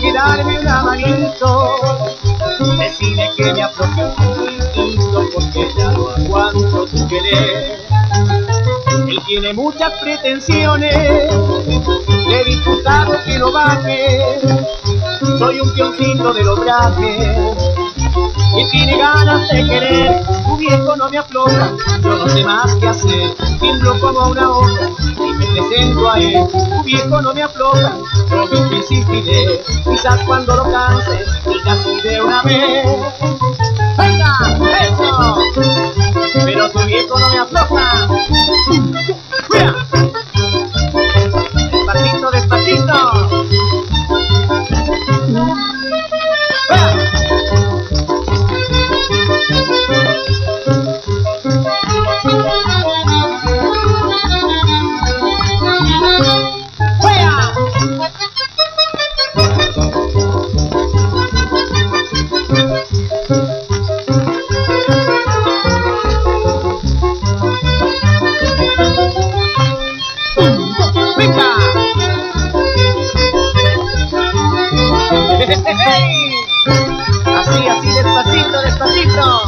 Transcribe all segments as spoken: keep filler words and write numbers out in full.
que darme una manito, decirle que me afloje un poquitito porque ya no aguanto tu querer. Él tiene muchas pretensiones, le he disfrutado que no baje. Soy un peoncito de los trajes y tiene ganas de querer. Tu viejo no me afloja, yo no sé más qué hacer. Tiemblo como una hoja y me presento a él. Tu viejo no me afloja, yo mismo insistiré. Quizás cuando lo canse y casi de una vez. ¡Venga! ¡Eso! Pero tu viejo no me afloja. ¡Mira! Despacito, despacito. Así, así, despacito, despacito.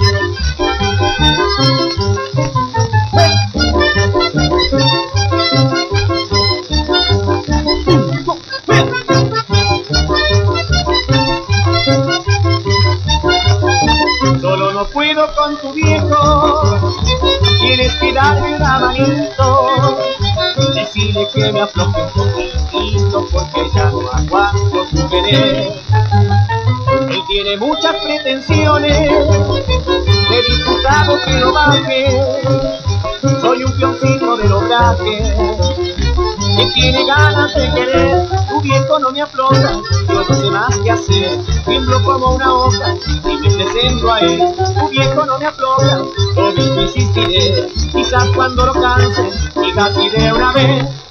Solo no puedo con tu viejo, tienes que darme una manito, decirle que me afloje un poquitito porque ya no aguanto tu querer. Él tiene muchas pretensiones, he disfrutado que lo baje. Soy un peoncito de los trajes, él tiene ganas de querer. Tu viejo no me afloja, yo no sé más qué hacer. Tiemblo como una hoja y me presento a él. Tu viejo no me afloja, yo mismo insistiré. Quizás cuando lo canse y casi de una vez.